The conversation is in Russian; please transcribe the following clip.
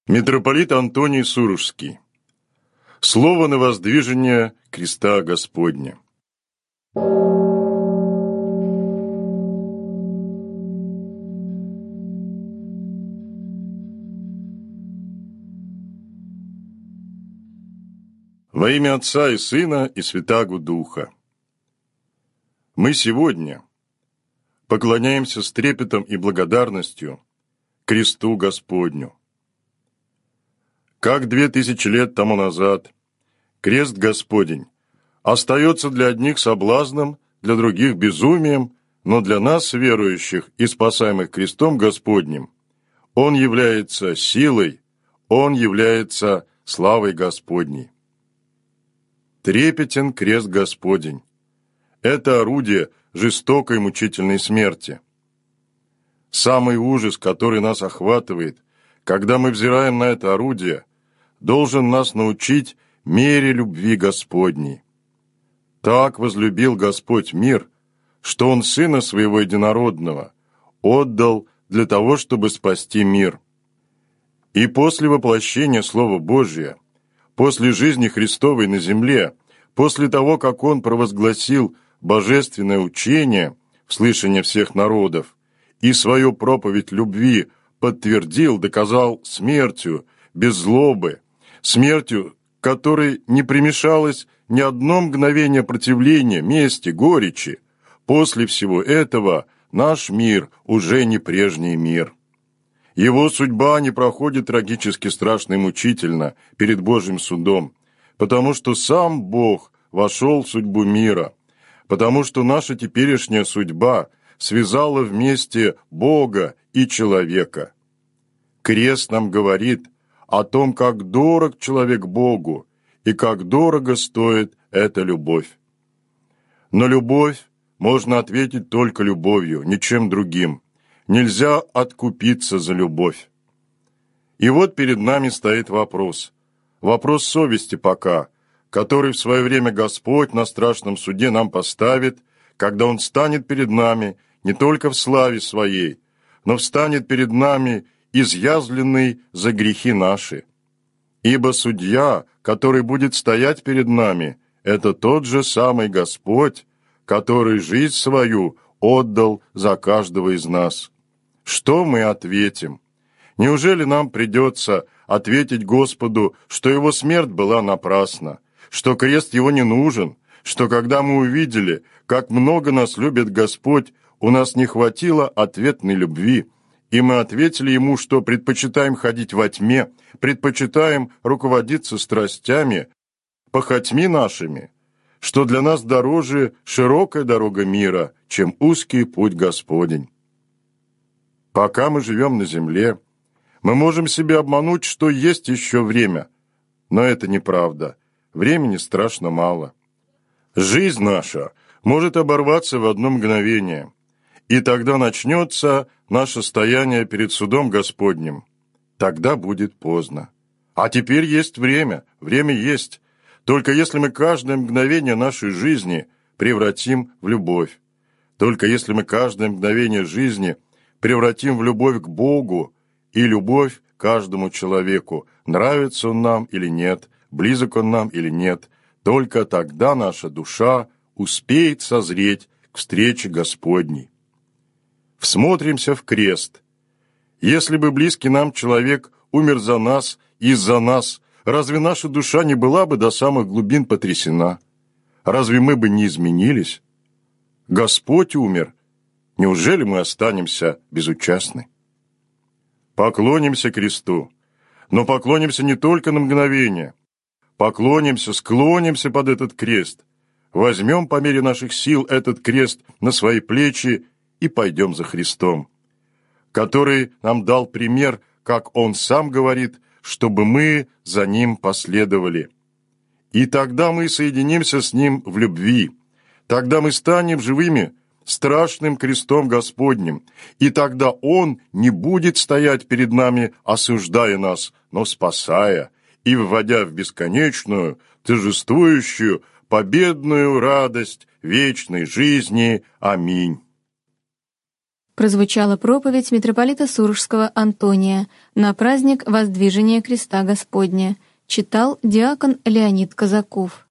Митрополит Антоний Сурожский. Слово на воздвижение креста Господня. Во имя Отца и Сына и Святаго Духа. Мы сегодня поклоняемся с трепетом и благодарностью кресту Господню. Как 2000 лет тому назад крест Господень остается для одних соблазном, для других безумием, но для нас, верующих и спасаемых крестом Господним, он является силой, он является славой Господней. Трепетен крест Господень. Это орудие жестокой мучительной смерти. Самый ужас, который нас охватывает, когда мы взираем на это орудие, должен нас научить мере любви Господней. Так возлюбил Господь мир, что Он Сына Своего Единородного отдал для того, чтобы спасти мир. И после воплощения Слова Божия, после жизни Христовой на земле, после того, как Он провозгласил божественное учение в слышание всех народов и свою проповедь любви подтвердил, доказал смертью, без злобы, смертью, которой не примешалось ни одно мгновение противления, мести, горечи. После всего этого наш мир уже не прежний мир. Его судьба не проходит трагически страшно и мучительно перед Божьим судом, потому что сам Бог вошел в судьбу мира, потому что наша теперешняя судьба связала вместе Бога и человека. Крест нам говорит о том, как дорог человек Богу и как дорого стоит эта любовь. Но любовь можно ответить только любовью, ничем другим. Нельзя откупиться за любовь. И вот перед нами стоит вопрос. Вопрос совести пока, который в свое время Господь на страшном суде нам поставит, когда Он станет перед нами не только в славе Своей, но встанет перед нами изъязвленный за грехи наши. Ибо судья, который будет стоять перед нами, это тот же самый Господь, который жизнь свою отдал за каждого из нас. Что мы ответим? Неужели нам придется ответить Господу, что Его смерть была напрасна, что крест Его не нужен, что когда мы увидели, как много нас любит Господь, у нас не хватило ответной любви, и мы ответили Ему, что предпочитаем ходить во тьме, предпочитаем руководиться страстями, похотьми нашими, что для нас дороже широкая дорога мира, чем узкий путь Господень. Пока мы живем на земле, мы можем себя обмануть, что есть еще время, но это неправда, времени страшно мало. Жизнь наша может оборваться в одно мгновение, и тогда начнется наше стояние перед судом Господним. Тогда будет поздно. А теперь есть время есть. Только если мы каждое мгновение нашей жизни превратим в любовь. Только если мы каждое мгновение жизни превратим в любовь к Богу и любовь к каждому человеку, нравится он нам или нет, близок он нам или нет, только тогда наша душа успеет созреть к встрече Господней. Всмотримся в крест. Если бы близкий нам человек умер за нас, из-за нас, разве наша душа не была бы до самых глубин потрясена? Разве мы бы не изменились? Господь умер. Неужели мы останемся безучастны? Поклонимся кресту, но поклонимся не только на мгновение. Поклонимся, склонимся под этот крест. Возьмем по мере наших сил этот крест на свои плечи и пойдем за Христом, который нам дал пример, как Он сам говорит, чтобы мы за Ним последовали. И тогда мы соединимся с Ним в любви, тогда мы станем живыми, страшным крестом Господним, и тогда Он не будет стоять перед нами, осуждая нас, но спасая и вводя в бесконечную, торжествующую, победную радость вечной жизни. Аминь. Прозвучала проповедь митрополита Сурожского Антония на праздник Воздвижения Креста Господня. Читал диакон Леонид Казаков.